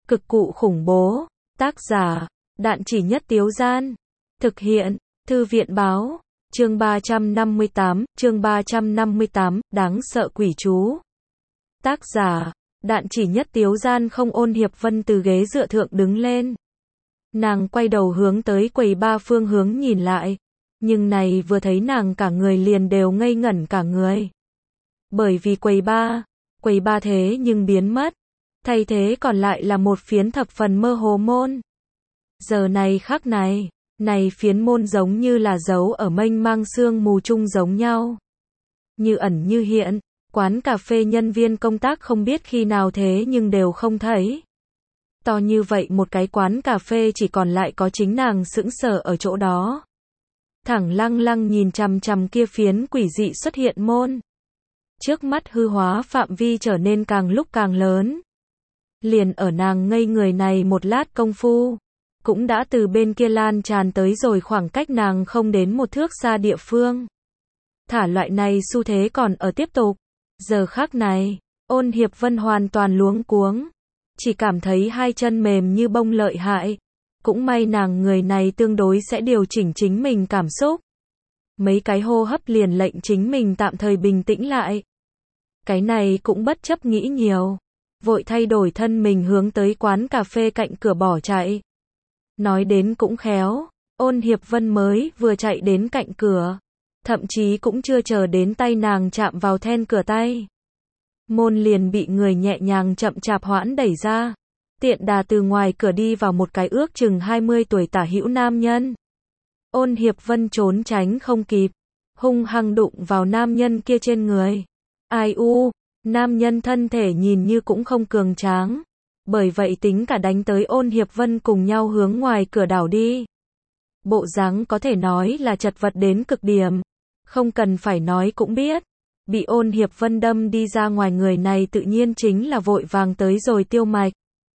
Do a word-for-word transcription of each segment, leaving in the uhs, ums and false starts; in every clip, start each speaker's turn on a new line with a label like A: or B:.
A: Cực cụ khủng bố. Tác giả, Đạn Chỉ Nhất Tiếu Gian. Thực hiện, Thư viện Báo. Chương ba trăm năm mươi tám, chương ba trăm năm mươi tám, đáng sợ quỷ chú. Tác giả, Đạn Chỉ Nhất Tiếu Gian. Không. Ôn Hiệp Vân từ ghế dựa thượng đứng lên. Nàng quay đầu hướng tới quầy ba phương hướng nhìn lại. Nhưng này vừa thấy nàng cả người liền đều ngây ngẩn cả người. Bởi vì quầy ba, quầy ba thế nhưng biến mất. Thay thế còn lại là một phiến thập phần mơ hồ môn. Giờ này khắc này, này phiến môn giống như là dấu ở mênh mang sương mù chung giống nhau. Như ẩn như hiện, quán cà phê nhân viên công tác không biết khi nào thế nhưng đều không thấy. To như vậy một cái quán cà phê chỉ còn lại có chính nàng sững sờ ở chỗ đó. Thẳng lăng lăng nhìn chằm chằm kia phiến quỷ dị xuất hiện môn. Trước mắt hư hóa phạm vi trở nên càng lúc càng lớn. Liền ở nàng ngây người này một lát công phu, cũng đã từ bên kia lan tràn tới rồi khoảng cách nàng không đến một thước xa địa phương. Thả loại này xu thế còn ở tiếp tục. Giờ khắc này, Ôn Hiệp Vân hoàn toàn luống cuống. Chỉ cảm thấy hai chân mềm như bông lợi hại. Cũng may nàng người này tương đối sẽ điều chỉnh chính mình cảm xúc. Mấy cái hô hấp liền lệnh chính mình tạm thời bình tĩnh lại. Cái này cũng bất chấp nghĩ nhiều. Vội thay đổi thân mình hướng tới quán cà phê cạnh cửa bỏ chạy. Nói đến cũng khéo, Ôn Hiệp Vân mới vừa chạy đến cạnh cửa. Thậm chí cũng chưa chờ đến tay nàng chạm vào then cửa tay. Môn liền bị người nhẹ nhàng chậm chạp hoãn đẩy ra. Tiện đà từ ngoài cửa đi vào một cái ước chừng hai mươi tuổi tả hữu nam nhân. Ôn Hiệp Vân trốn tránh không kịp. Hung hăng đụng vào nam nhân kia trên người. Ai u, nam nhân thân thể nhìn như cũng không cường tráng. Bởi vậy tính cả đánh tới Ôn Hiệp Vân cùng nhau hướng ngoài cửa đảo đi. Bộ dáng có thể nói là chật vật đến cực điểm. Không cần phải nói cũng biết. Bị Ôn Hiệp Vân đâm đi ra ngoài người này tự nhiên chính là vội vàng tới rồi Tiêu Mạch.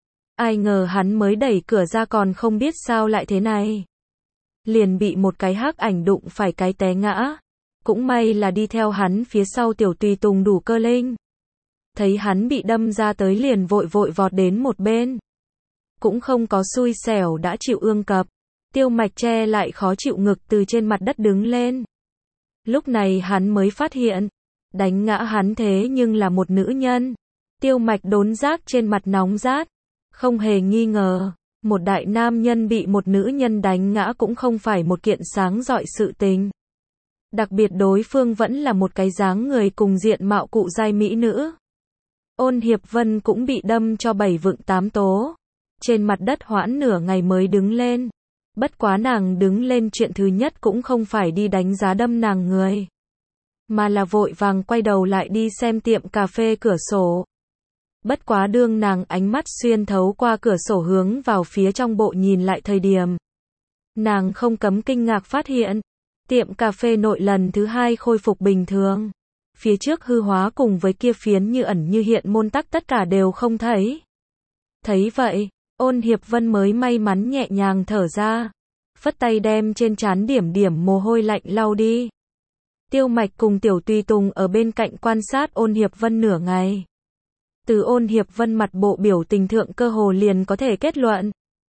A: Ai ngờ hắn mới đẩy cửa ra còn không biết sao lại thế này. Liền bị một cái hắc ảnh đụng phải cái té ngã. Cũng may là đi theo hắn phía sau tiểu tùy tùng đủ cơ linh. Thấy hắn bị đâm ra tới liền vội vội vọt đến một bên. Cũng không có xui xẻo đã chịu ương cập. Tiêu Mạch che lại khó chịu ngực từ trên mặt đất đứng lên. Lúc này hắn mới phát hiện. Đánh ngã hắn thế nhưng là một nữ nhân. Tiêu Mạch đốn giác trên mặt nóng rát. Không hề nghi ngờ. Một đại nam nhân bị một nữ nhân đánh ngã cũng không phải một kiện sáng rọi sự tình. Đặc biệt đối phương vẫn là một cái dáng người cùng diện mạo cụ giai mỹ nữ. Ôn Hiệp Vân cũng bị đâm cho bảy vựng tám tố. Trên mặt đất hoãn nửa ngày mới đứng lên. Bất quá nàng đứng lên chuyện thứ nhất cũng không phải đi đánh giá đâm nàng người. Mà là vội vàng quay đầu lại đi xem tiệm cà phê cửa sổ. Bất quá đương nàng ánh mắt xuyên thấu qua cửa sổ hướng vào phía trong bộ nhìn lại thời điểm. Nàng không cấm kinh ngạc phát hiện. Tiệm cà phê nội lần thứ hai khôi phục bình thường. Phía trước hư hóa cùng với kia phiến như ẩn như hiện môn tắc tất cả đều không thấy. Thấy vậy, Ôn Hiệp Vân mới may mắn nhẹ nhàng thở ra. Phất tay đem trên trán điểm điểm mồ hôi lạnh lau đi. Tiêu Mạch cùng tiểu tùy tùng ở bên cạnh quan sát Ôn Hiệp Vân nửa ngày. Từ Ôn Hiệp Vân mặt bộ biểu tình thượng cơ hồ liền có thể kết luận.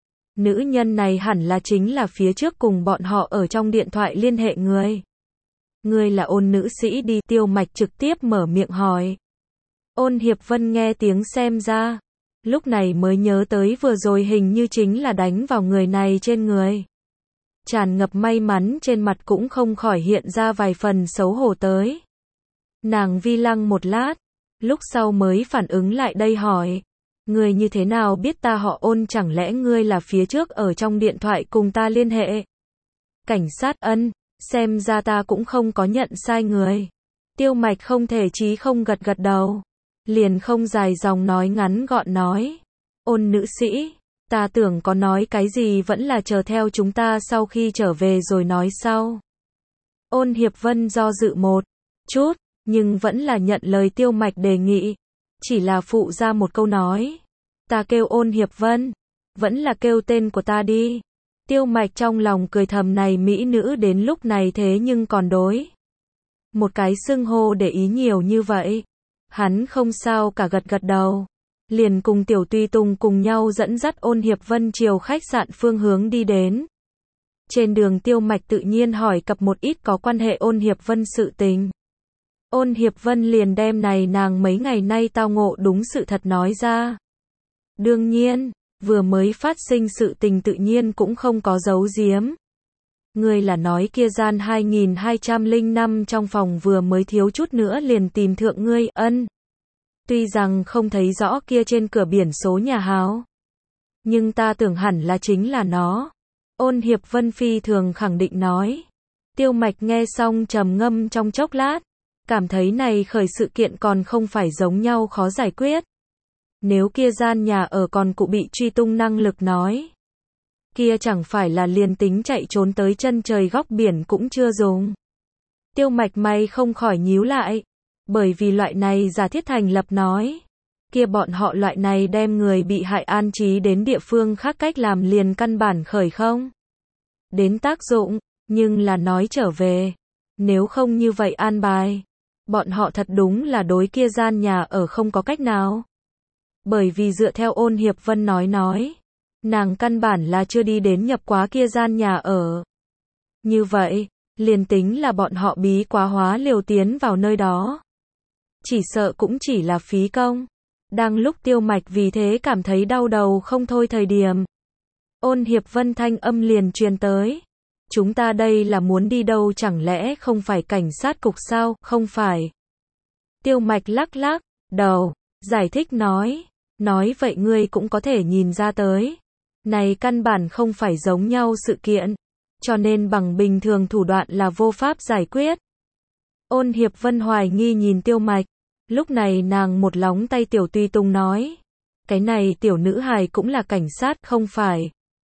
A: Nữ nhân này hẳn là chính là phía trước cùng bọn họ ở trong điện thoại liên hệ người. Người là Ôn nữ sĩ đi. Tiêu Mạch trực tiếp mở miệng hỏi. Ôn Hiệp Vân nghe tiếng xem ra. Lúc này mới nhớ tới vừa rồi hình như chính là đánh vào người này trên người. Tràn ngập may mắn trên mặt cũng không khỏi hiện ra vài phần xấu hổ tới. Nàng vi lăng một lát. Lúc sau mới phản ứng lại đây hỏi. Ngươi như thế nào biết ta họ Ôn, chẳng lẽ ngươi là phía trước ở trong điện thoại cùng ta liên hệ? Cảnh sát ân, xem ra ta cũng không có nhận sai người. Tiêu Mạch không thể chí không gật gật đầu. Liền không dài dòng nói ngắn gọn nói. Ôn nữ sĩ, ta tưởng có nói cái gì vẫn là chờ theo chúng ta sau khi trở về rồi nói sau. Ôn Hiệp Vân do dự một chút, nhưng vẫn là nhận lời Tiêu Mạch đề nghị. Chỉ là phụ ra một câu nói. Ta kêu Ôn Hiệp Vân. Vẫn là kêu tên của ta đi. Tiêu Mạch trong lòng cười thầm, này mỹ nữ đến lúc này thế nhưng còn đối. Một cái xưng hô để ý nhiều như vậy. Hắn không sao cả gật gật đầu. liền cùng Tiểu Tùy Tùng cùng nhau dẫn dắt Ôn Hiệp Vân chiều khách sạn phương hướng đi đến. Trên đường Tiêu Mạch tự nhiên hỏi cập một ít có quan hệ Ôn Hiệp Vân sự tình. Ôn Hiệp Vân liền đem này nàng mấy ngày nay tao ngộ đúng sự thật nói ra. Đương nhiên, vừa mới phát sinh sự tình tự nhiên cũng không có giấu giếm. Ngươi là nói kia gian hai nghìn hai trăm lẻ năm trong phòng vừa mới thiếu chút nữa liền tìm thượng ngươi, ân. Tuy rằng không thấy rõ kia trên cửa biển số nhà háo, nhưng ta tưởng hẳn là chính là nó. Ôn Hiệp Vân phi thường khẳng định nói. Tiêu Mạch nghe xong trầm ngâm trong chốc lát, cảm thấy này khởi sự kiện còn không phải giống nhau khó giải quyết. Nếu kia gian nhà ở còn cụ bị truy tung năng lực nói, kia chẳng phải là liền tính chạy trốn tới chân trời góc biển cũng chưa dùng. Tiêu Mạch mày không khỏi nhíu lại, bởi vì loại này giả thiết thành lập nói, kia bọn họ loại này đem người bị hại an trí đến địa phương khác cách làm liền căn bản khởi không đến tác dụng, nhưng là nói trở về, nếu không như vậy an bài, bọn họ thật đúng là đối kia gian nhà ở không có cách nào. Bởi vì dựa theo Ôn Hiệp Vân nói nói, nàng căn bản là chưa đi đến nhập quá kia gian nhà ở. Như vậy, liền tính là bọn họ bí quá hóa liều tiến vào nơi đó, chỉ sợ cũng chỉ là phí công. Đang lúc Tiêu Mạch vì thế cảm thấy đau đầu không thôi thời điểm, Ôn Hiệp Vân thanh âm liền truyền tới. Chúng ta đây là muốn đi đâu, chẳng lẽ không phải cảnh sát cục sao? Không phải. Tiêu Mạch lắc lắc đầu, giải thích nói, nói vậy ngươi cũng có thể nhìn ra tới. Này căn bản không phải giống nhau sự kiện, cho nên bằng bình thường thủ đoạn là vô pháp giải quyết. Ôn Hiệp Vân hoài nghi nhìn Tiêu Mạch, lúc này nàng một lóng tay Tiểu Tùy Tùng nói, cái này tiểu nữ hài cũng là cảnh sát không phải,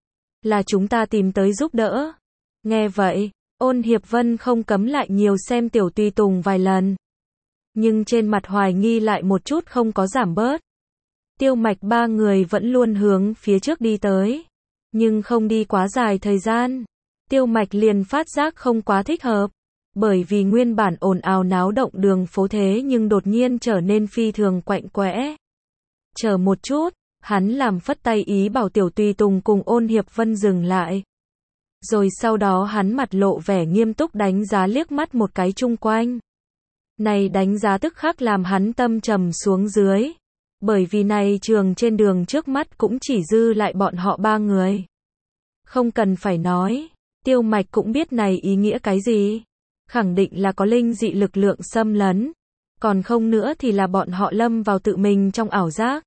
A: là chúng ta tìm tới giúp đỡ. Nghe vậy, Ôn Hiệp Vân không cấm lại nhiều xem Tiểu Tùy Tùng vài lần, nhưng trên mặt hoài nghi lại một chút không có giảm bớt. Tiêu Mạch ba người vẫn luôn hướng phía trước đi tới, nhưng không đi quá dài thời gian, Tiêu Mạch liền phát giác không quá thích hợp, bởi vì nguyên bản ồn ào náo động đường phố thế nhưng đột nhiên trở nên phi thường quạnh quẽ. Chờ một chút, hắn làm phất tay ý bảo Tiểu Tùy Tùng cùng Ôn Hiệp Vân dừng lại. Rồi sau đó hắn mặt lộ vẻ nghiêm túc đánh giá liếc mắt một cái chung quanh. Này đánh giá tức khắc làm hắn tâm trầm xuống dưới. Bởi vì này trường trên đường trước mắt cũng chỉ dư lại bọn họ ba người. Không cần phải nói, Tiêu Mạch cũng biết này ý nghĩa cái gì. Khẳng định là có linh dị lực lượng xâm lấn. Còn không nữa thì là bọn họ lâm vào tự mình trong ảo giác.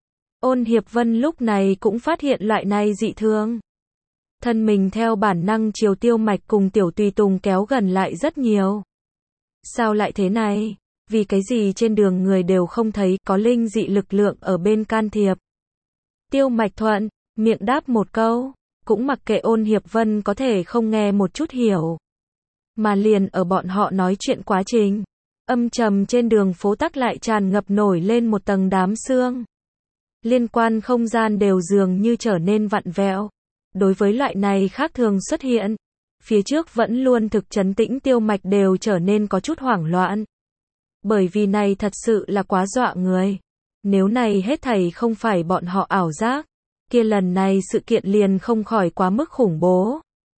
A: Ôn Hiệp Vân lúc này cũng phát hiện loại này dị thường. Thân mình theo bản năng chiều Tiêu Mạch cùng Tiểu Tùy Tùng kéo gần lại rất nhiều. Sao lại thế này? Vì cái gì trên đường người đều không thấy có linh dị lực lượng ở bên can thiệp? Tiêu Mạch thuận miệng đáp một câu, cũng mặc kệ Ôn Hiệp Vân có thể không nghe một chút hiểu. Mà liền ở bọn họ nói chuyện quá trình, âm trầm trên đường phố tắc lại tràn ngập nổi lên một tầng đám sương. Liên quan không gian đều dường như trở nên vặn vẹo. Đối với loại này khác thường xuất hiện, phía trước vẫn luôn thực trấn tĩnh Tiêu Mạch đều trở nên có chút hoảng loạn. Bởi vì này thật sự là quá dọa người. Nếu này hết thảy không phải bọn họ ảo giác, kia lần này sự kiện liền không khỏi quá mức khủng bố.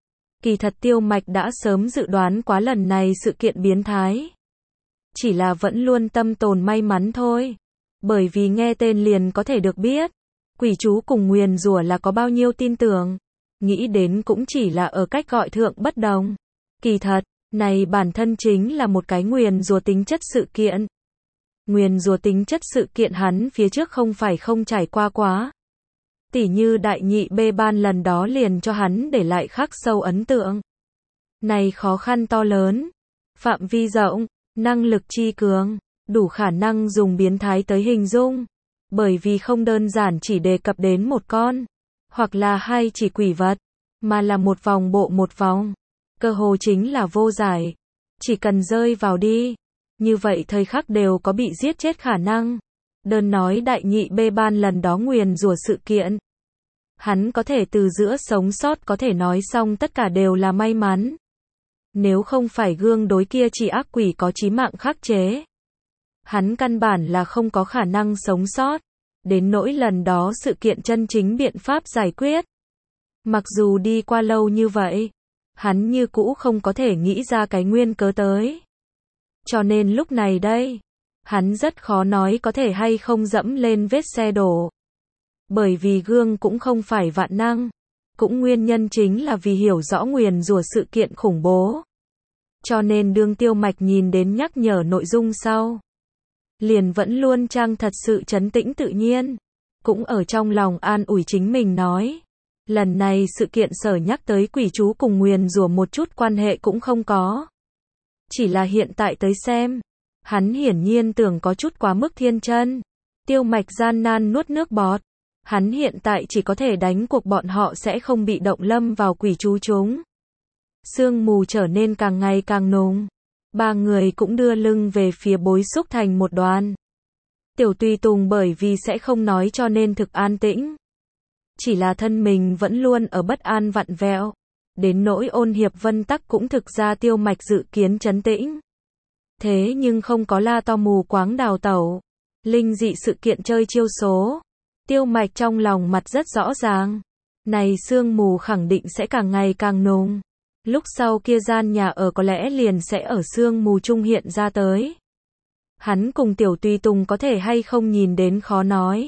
A: Kỳ thật Tiêu Mạch đã sớm dự đoán quá lần này sự kiện biến thái. Chỉ là vẫn luôn tâm tồn may mắn thôi. Bởi vì nghe tên liền có thể được biết, quỷ chú cùng nguyền rủa là có bao nhiêu tin tưởng. Nghĩ đến cũng chỉ là ở cách gọi thượng bất đồng. Kỳ thật, này bản thân chính là một cái nguyền rủa tính chất sự kiện. Nguyền rủa tính chất sự kiện hắn phía trước không phải không trải qua quá. Tỉ như đại nhị bê ban lần đó liền cho hắn để lại khắc sâu ấn tượng. Này khó khăn to lớn, phạm vi rộng, năng lực chi cường, đủ khả năng dùng biến thái tới hình dung. Bởi vì không đơn giản chỉ đề cập đến một con, hoặc là hai chỉ quỷ vật, mà là một vòng bộ một vòng. Cơ hồ chính là vô giải. Chỉ cần rơi vào đi, như vậy thời khắc đều có bị giết chết khả năng. Đơn nói đại nhị bê ban lần đó nguyền rủa sự kiện. Hắn có thể từ giữa sống sót có thể nói xong tất cả đều là may mắn. Nếu không phải gương đối kia chỉ ác quỷ có chí mạng khắc chế, hắn căn bản là không có khả năng sống sót. Đến nỗi lần đó sự kiện chân chính biện pháp giải quyết. Mặc dù đi qua lâu như vậy, hắn như cũ không có thể nghĩ ra cái nguyên cớ tới. Cho nên lúc này đây, hắn rất khó nói có thể hay không dẫm lên vết xe đổ. Bởi vì gương cũng không phải vạn năng. Cũng nguyên nhân chính là vì hiểu rõ nguyền rủa sự kiện khủng bố. Cho nên đương Tiêu Mạch nhìn đến nhắc nhở nội dung sau, liền vẫn luôn trang thật sự trấn tĩnh tự nhiên. Cũng ở trong lòng an ủi chính mình nói. Lần này sự kiện sở nhắc tới quỷ chú cùng nguyền rủa một chút quan hệ cũng không có. Chỉ là hiện tại tới xem, hắn hiển nhiên tưởng có chút quá mức thiên chân. Tiêu Mạch gian nan nuốt nước bọt. Hắn hiện tại chỉ có thể đánh cuộc bọn họ sẽ không bị động lâm vào quỷ chú chúng. Sương mù trở nên càng ngày càng nồng. Ba người cũng đưa lưng về phía bối xúc thành một đoàn. Tiểu Tùy Tùng bởi vì sẽ không nói cho nên thực an tĩnh. Chỉ là thân mình vẫn luôn ở bất an vặn vẹo. Đến nỗi Ôn Hiệp Vân tắc cũng thực ra Tiêu Mạch dự kiến trấn tĩnh. Thế nhưng không có la to mù quáng đào tẩu. Linh dị sự kiện chơi chiêu số. Tiêu Mạch trong lòng mặt rất rõ ràng. Này sương mù khẳng định sẽ càng ngày càng nồng. Lúc sau kia gian nhà ở có lẽ liền sẽ ở sương mù trung hiện ra tới. Hắn cùng Tiểu Tùy Tùng có thể hay không nhìn đến khó nói.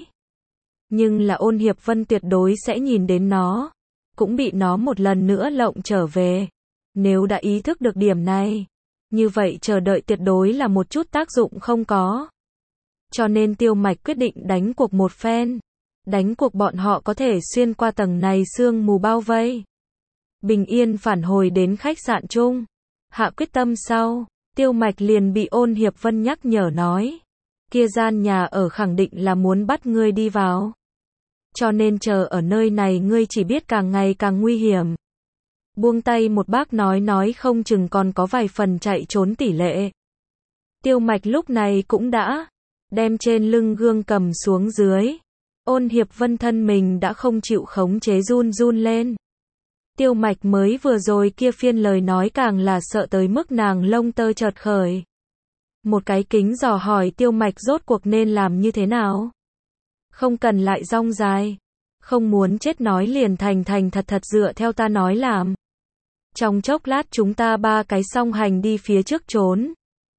A: Nhưng là Ôn Hiệp Vân tuyệt đối sẽ nhìn đến nó. Cũng bị nó một lần nữa lộng trở về. Nếu đã ý thức được điểm này, như vậy chờ đợi tuyệt đối là một chút tác dụng không có. Cho nên Tiêu Mạch quyết định đánh cuộc một phen. Đánh cuộc bọn họ có thể xuyên qua tầng này sương mù bao vây. Bình yên phản hồi đến khách sạn chung. Hạ quyết tâm sau, Tiêu Mạch liền bị Ôn Hiệp Vân nhắc nhở nói. Kia gian nhà ở khẳng định là muốn bắt ngươi đi vào. Cho nên chờ ở nơi này ngươi chỉ biết càng ngày càng nguy hiểm. Buông tay một bác nói nói không chừng còn có vài phần chạy trốn tỷ lệ. Tiêu Mạch lúc này cũng đã đem trên lưng gương cầm xuống dưới. Ôn Hiệp Vân thân mình đã không chịu khống chế run run lên. Tiêu Mạch mới vừa rồi kia phiên lời nói càng là sợ tới mức nàng lông tơ chợt khởi. Một cái kính dò hỏi Tiêu Mạch rốt cuộc nên làm như thế nào. Không cần lại rong dài. Không muốn chết nói liền thành thành thật thật dựa theo ta nói làm. Trong chốc lát chúng ta ba cái song hành đi phía trước trốn.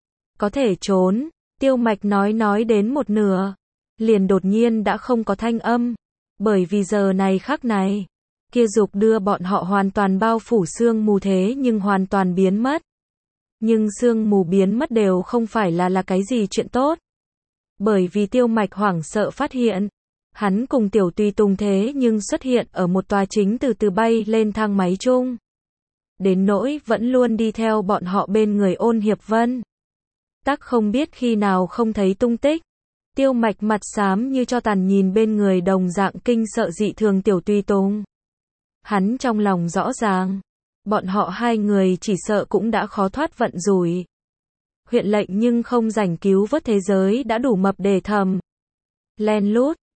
A: Có thể trốn. Tiêu Mạch nói nói đến một nửa. Liền đột nhiên đã không có thanh âm. Bởi vì giờ này khắc này. Kia dục đưa bọn họ hoàn toàn bao phủ sương mù thế nhưng hoàn toàn biến mất. Nhưng sương mù biến mất đều không phải là là cái gì chuyện tốt. Bởi vì Tiêu Mạch hoảng sợ phát hiện. Hắn cùng Tiểu Tùy Tùng thế nhưng xuất hiện ở một tòa chính từ từ bay lên thang máy chung. Đến nỗi vẫn luôn đi theo bọn họ bên người Ôn Hiệp Vân. Tắc không biết khi nào không thấy tung tích. Tiêu Mạch mặt xám như cho tàn nhìn bên người đồng dạng kinh sợ dị thường Tiểu Tùy Tùng. Hắn trong lòng rõ ràng. Bọn họ hai người chỉ sợ cũng đã khó thoát vận rủi. Huyện lệnh nhưng không rảnh cứu vớt thế giới đã đủ mập để thầm. Len lút,